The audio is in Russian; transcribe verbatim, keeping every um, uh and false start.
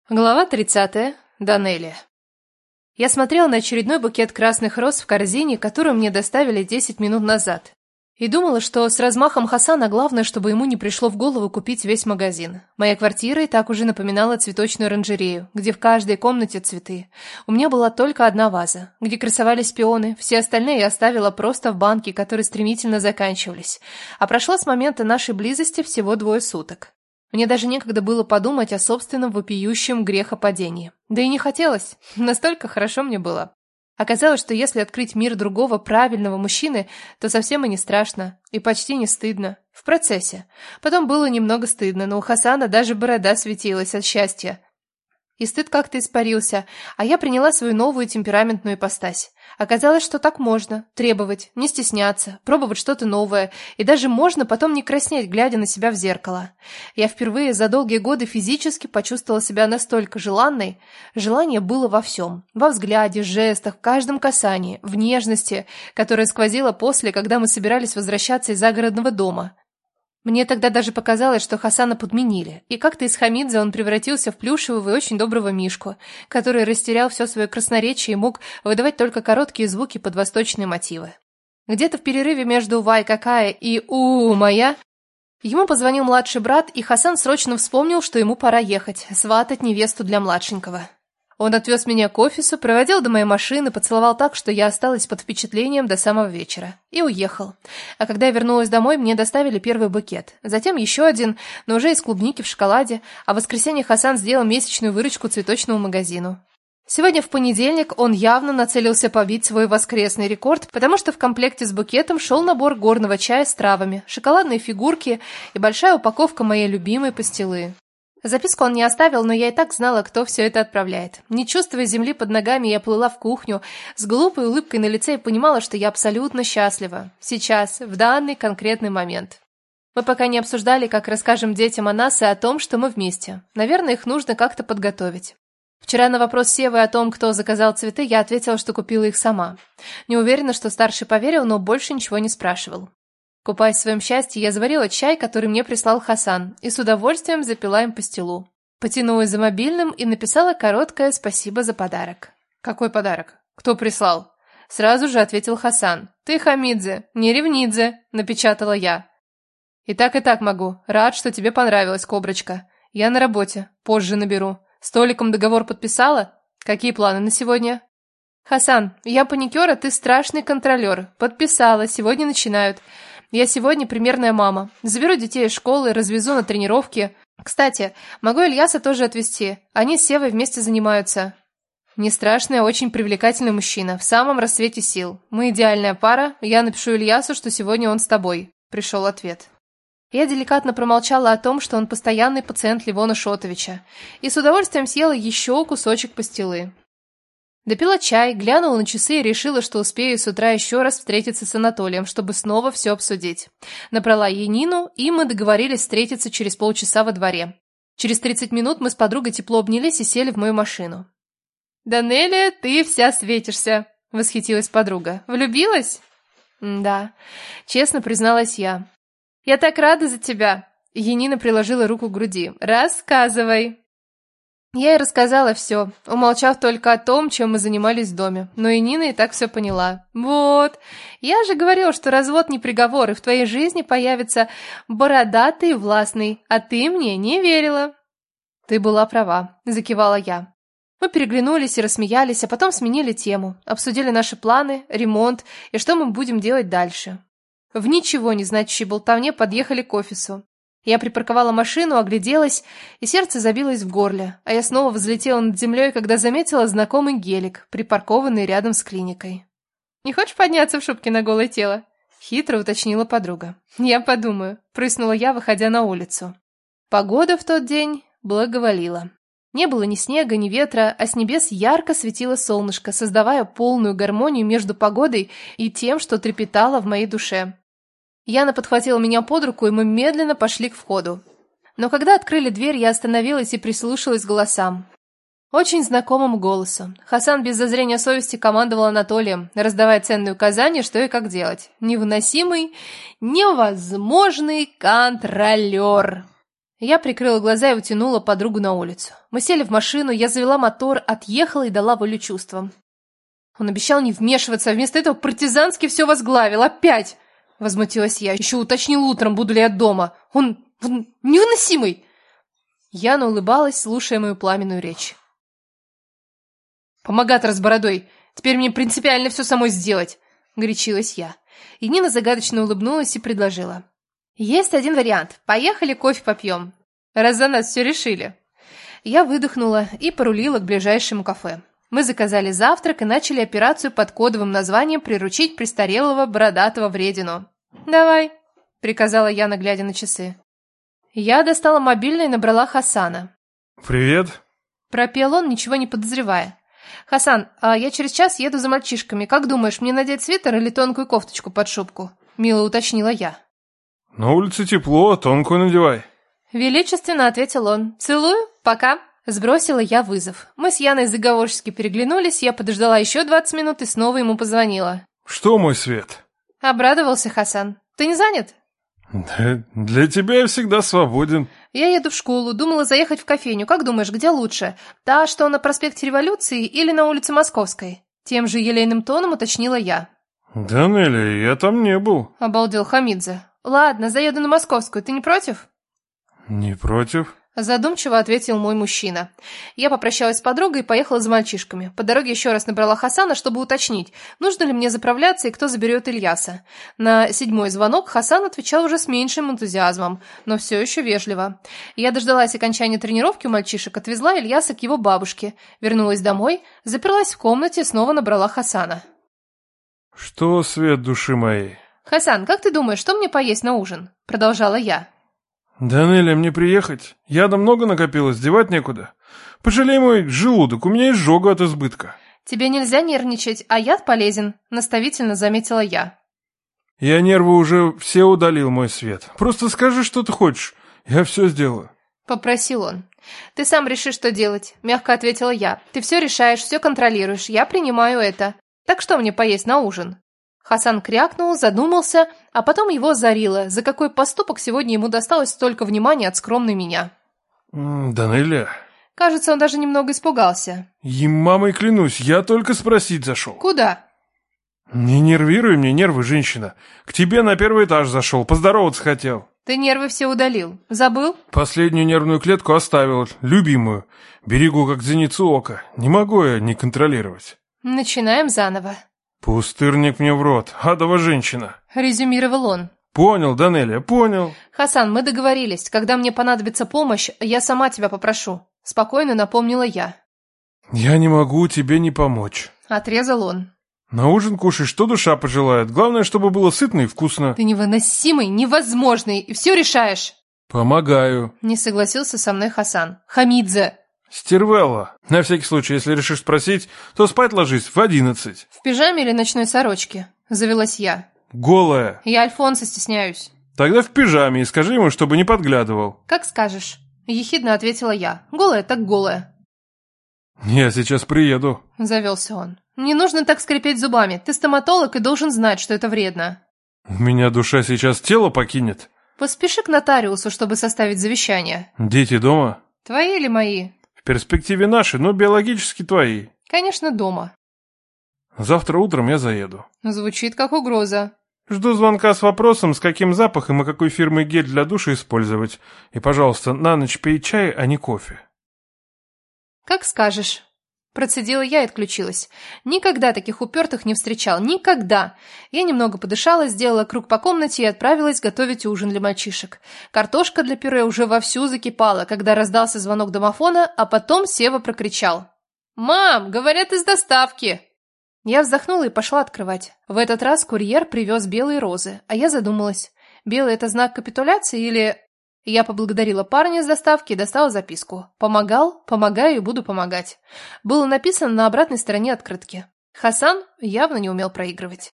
Глава тридцатая. Данелия. Я смотрела на очередной букет красных роз в корзине, которую мне доставили десять минут назад. И думала, что с размахом Хасана главное, чтобы ему не пришло в голову купить весь магазин. Моя квартира и так уже напоминала цветочную оранжерею, где в каждой комнате цветы. У меня была только одна ваза, где красовались пионы, все остальные я оставила просто в банке, которые стремительно заканчивались. А прошло с момента нашей близости всего двое суток. Мне даже некогда было подумать о собственном вопиющем грехопадении. Да и не хотелось, настолько хорошо мне было. Оказалось, что если открыть мир другого правильного мужчины, то совсем и не страшно, и почти не стыдно. В процессе. Потом было немного стыдно, но у Хасана даже борода светилась от счастья. И стыд как-то испарился, а я приняла свою новую темпераментную ипостась. Оказалось, что так можно. Требовать, не стесняться, пробовать что-то новое. И даже можно потом не краснеть, глядя на себя в зеркало. Я впервые за долгие годы физически почувствовала себя настолько желанной. Желание было во всем. Во взгляде, жестах, в каждом касании, в нежности, которая сквозила после, когда мы собирались возвращаться из загородного дома. Мне тогда даже показалось, что Хасана подменили, и как-то из Хамидзе он превратился в плюшевого и очень доброго мишку, который растерял все свое красноречие и мог выдавать только короткие звуки под восточные мотивы. Где-то в перерыве между «Вай, какая» и «У, моя» ему позвонил младший брат, и Хасан срочно вспомнил, что ему пора ехать, сватать невесту для младшенького. Он отвез меня к офису, проводил до моей машины, поцеловал так, что я осталась под впечатлением до самого вечера. И уехал. А когда я вернулась домой, мне доставили первый букет. Затем еще один, но уже из клубники в шоколаде. А в воскресенье Хасан сделал месячную выручку цветочному магазину. Сегодня в понедельник он явно нацелился побить свой воскресный рекорд, потому что в комплекте с букетом шел набор горного чая с травами, шоколадные фигурки и большая упаковка моей любимой пастилы. Записку он не оставил, но я и так знала, кто все это отправляет. Не чувствуя земли под ногами, я плыла в кухню с глупой улыбкой на лице и понимала, что я абсолютно счастлива. Сейчас, в данный конкретный момент. Мы пока не обсуждали, как расскажем детям о нас и о том, что мы вместе. Наверное, их нужно как-то подготовить. Вчера на вопрос Севы о том, кто заказал цветы, я ответила, что купила их сама. Не уверена, что старший поверил, но больше ничего не спрашивал. Купаясь в своем счастье, я заварила чай, который мне прислал Хасан, и с удовольствием запила им пастилу. Потянулась за мобильным и написала короткое «спасибо за подарок». «Какой подарок? Кто прислал?» Сразу же ответил Хасан. «Ты, Хамидзе, не ревнидзе», — напечатала я. «И так, и так могу. Рад, что тебе понравилась, коброчка. Я на работе. Позже наберу. С Толиком договор подписала? Какие планы на сегодня?» «Хасан, я паникер, а ты страшный контролер. Подписала, сегодня начинают. Я сегодня примерная мама. Заберу детей из школы, развезу на тренировки. Кстати, могу Ильяса тоже отвезти. Они с Севой вместе занимаются». «Не страшный, а очень привлекательный мужчина. В самом расцвете сил. Мы идеальная пара. Я напишу Ильясу, что сегодня он с тобой», — пришел ответ. Я деликатно промолчала о том, что он постоянный пациент Левона Шотовича, и с удовольствием съела еще кусочек пастилы. Допила чай, глянула на часы и решила, что успею с утра еще раз встретиться с Анатолием, чтобы снова все обсудить. Набрала Янину, и мы договорились встретиться через полчаса во дворе. Через тридцать минут мы с подругой тепло обнялись и сели в мою машину. «Данелия, ты вся светишься», — восхитилась подруга. «Влюбилась?» «Да», — честно призналась я. «Я так рада за тебя!» Янина приложила руку к груди. «Рассказывай!» Я ей рассказала все, умолчав только о том, чем мы занимались в доме. Но Янина и так все поняла. «Вот! Я же говорила, что развод не приговор, и в твоей жизни появится бородатый и властный, а ты мне не верила!» «Ты была права», — закивала я. Мы переглянулись и рассмеялись, а потом сменили тему. Обсудили наши планы, ремонт и что мы будем делать дальше. В ничего не значащей болтовне подъехали к офису. Я припарковала машину, огляделась, и сердце забилось в горле, а я снова взлетела над землей, когда заметила знакомый гелик, припаркованный рядом с клиникой. «Не хочешь подняться в шубке на голое тело?» — хитро уточнила подруга. «Я подумаю», — прыснула я, выходя на улицу. Погода в тот день благоволила. Не было ни снега, ни ветра, а с небес ярко светило солнышко, создавая полную гармонию между погодой и тем, что трепетало в моей душе. Яна подхватила меня под руку, и мы медленно пошли к входу. Но когда открыли дверь, я остановилась и прислушалась к голосам. Очень знакомому голосу. Хасан без зазрения совести командовал Анатолием, раздавая ценные указания, что и как делать. Невыносимый, невозможный контролер. Я прикрыла глаза и утянула подругу на улицу. Мы сели в машину, я завела мотор, отъехала и дала волю чувствам. Он обещал не вмешиваться, а вместо этого партизански все возглавил. Опять! Возмутилась я. Еще уточнил утром, буду ли я дома. Он, он невыносимый! Яна улыбалась, слушая мою пламенную речь. «Помогатор с бородой! Теперь мне принципиально все самой сделать!» — горячилась я. И Нина загадочно улыбнулась и предложила. «Есть один вариант. Поехали кофе попьем. Раз за нас все решили». Я выдохнула и порулила к ближайшему кафе. Мы заказали завтрак и начали операцию под кодовым названием «Приручить престарелого бородатого вредину». «Давай», — приказала Яна, глядя на часы. Я достала мобильный и набрала Хасана. «Привет», — пропел он, ничего не подозревая. «Хасан, а я через час еду за мальчишками. Как думаешь, мне надеть свитер или тонкую кофточку под шубку?» — мило уточнила я. «На улице тепло, тонкую надевай». Величественно ответил он. «Целую, пока». Сбросила я вызов. Мы с Яной заговорчески переглянулись, я подождала еще двадцать минут и снова ему позвонила. «Что, мой свет?» Обрадовался Хасан. «Ты не занят?» «Да для тебя я всегда свободен». «Я еду в школу, думала заехать в кофейню. Как думаешь, где лучше? Та, что на проспекте Революции или на улице Московской?» Тем же елейным тоном уточнила я. «Да, Нелли, я там не был». Обалдел Хамидзе. «Ладно, заеду на Московскую. Ты не против?» «Не против». Задумчиво ответил мой мужчина. Я попрощалась с подругой и поехала за мальчишками. По дороге еще раз набрала Хасана, чтобы уточнить, нужно ли мне заправляться и кто заберет Ильяса. На седьмой звонок Хасан отвечал уже с меньшим энтузиазмом, но все еще вежливо. Я дождалась окончания тренировки у мальчишек, отвезла Ильяса к его бабушке, вернулась домой, заперлась в комнате и снова набрала Хасана. «Что, свет души моей?» «Хасан, как ты думаешь, что мне поесть на ужин?» Продолжала я. «Да, Нелли, мне приехать? Яда много накопилось, девать некуда. Пожалей мой желудок, у меня изжога от избытка». «Тебе нельзя нервничать, а яд полезен», — наставительно заметила я. «Я нервы уже все удалил, мой свет. Просто скажи, что ты хочешь, я все сделаю». Попросил он. «Ты сам реши, что делать», — мягко ответила я. «Ты все решаешь, все контролируешь, я принимаю это. Так что мне поесть на ужин?» Хасан крякнул, задумался, а потом его озарило, за какой поступок сегодня ему досталось столько внимания от скромной меня. «Да, Нелли...» Кажется, он даже немного испугался. «И мамой клянусь, я только спросить зашел». «Куда?» «Не нервируй мне нервы, женщина. К тебе на первый этаж зашел, поздороваться хотел». «Ты нервы все удалил. Забыл?» «Последнюю нервную клетку оставил, любимую. Берегу, как зеницу ока. Не могу я не контролировать». «Начинаем заново», — «Пустырник мне в рот, адова женщина», — резюмировал он. «Понял, Данелия, понял». «Хасан, мы договорились. Когда мне понадобится помощь, я сама тебя попрошу», — спокойно напомнила я. «Я не могу тебе не помочь», — отрезал он. «На ужин кушай, что душа пожелает. Главное, чтобы было сытно и вкусно». «Ты невыносимый, невозможный, и все решаешь». «Помогаю», — не согласился со мной Хасан. «Хамидзе». «Стервелла. На всякий случай, если решишь спросить, то спать ложись в одиннадцать». «В пижаме или ночной сорочке?» — завелась я. «Голая». «Я Альфонса стесняюсь». «Тогда в пижаме и скажи ему, чтобы не подглядывал». «Как скажешь», — ехидно ответила я. «Голая так голая». «Я сейчас приеду», — завелся он. «Не нужно так скрипеть зубами. Ты стоматолог и должен знать, что это вредно». «У меня душа сейчас тело покинет». «Поспеши к нотариусу, чтобы составить завещание». «Дети дома?» «Твои или мои?» «В перспективе наши, но биологически твои». «Конечно, дома». «Завтра утром я заеду». Звучит как угроза. «Жду звонка с вопросом, с каким запахом и какой фирмы гель для душа использовать. И, пожалуйста, на ночь пей чай, а не кофе». «Как скажешь». Процедила я и отключилась. Никогда таких упертых не встречал. Никогда. Я немного подышала, сделала круг по комнате и отправилась готовить ужин для мальчишек. Картошка для пюре уже вовсю закипала, когда раздался звонок домофона, а потом Сева прокричал. «Мам, говорят, из доставки!» Я вздохнула и пошла открывать. В этот раз курьер привез белые розы, а я задумалась. Белый — это знак капитуляции или... Я поблагодарила парня с доставки и достала записку. «Помогал, помогаю и буду помогать». Было написано на обратной стороне открытки. Хасан явно не умел проигрывать.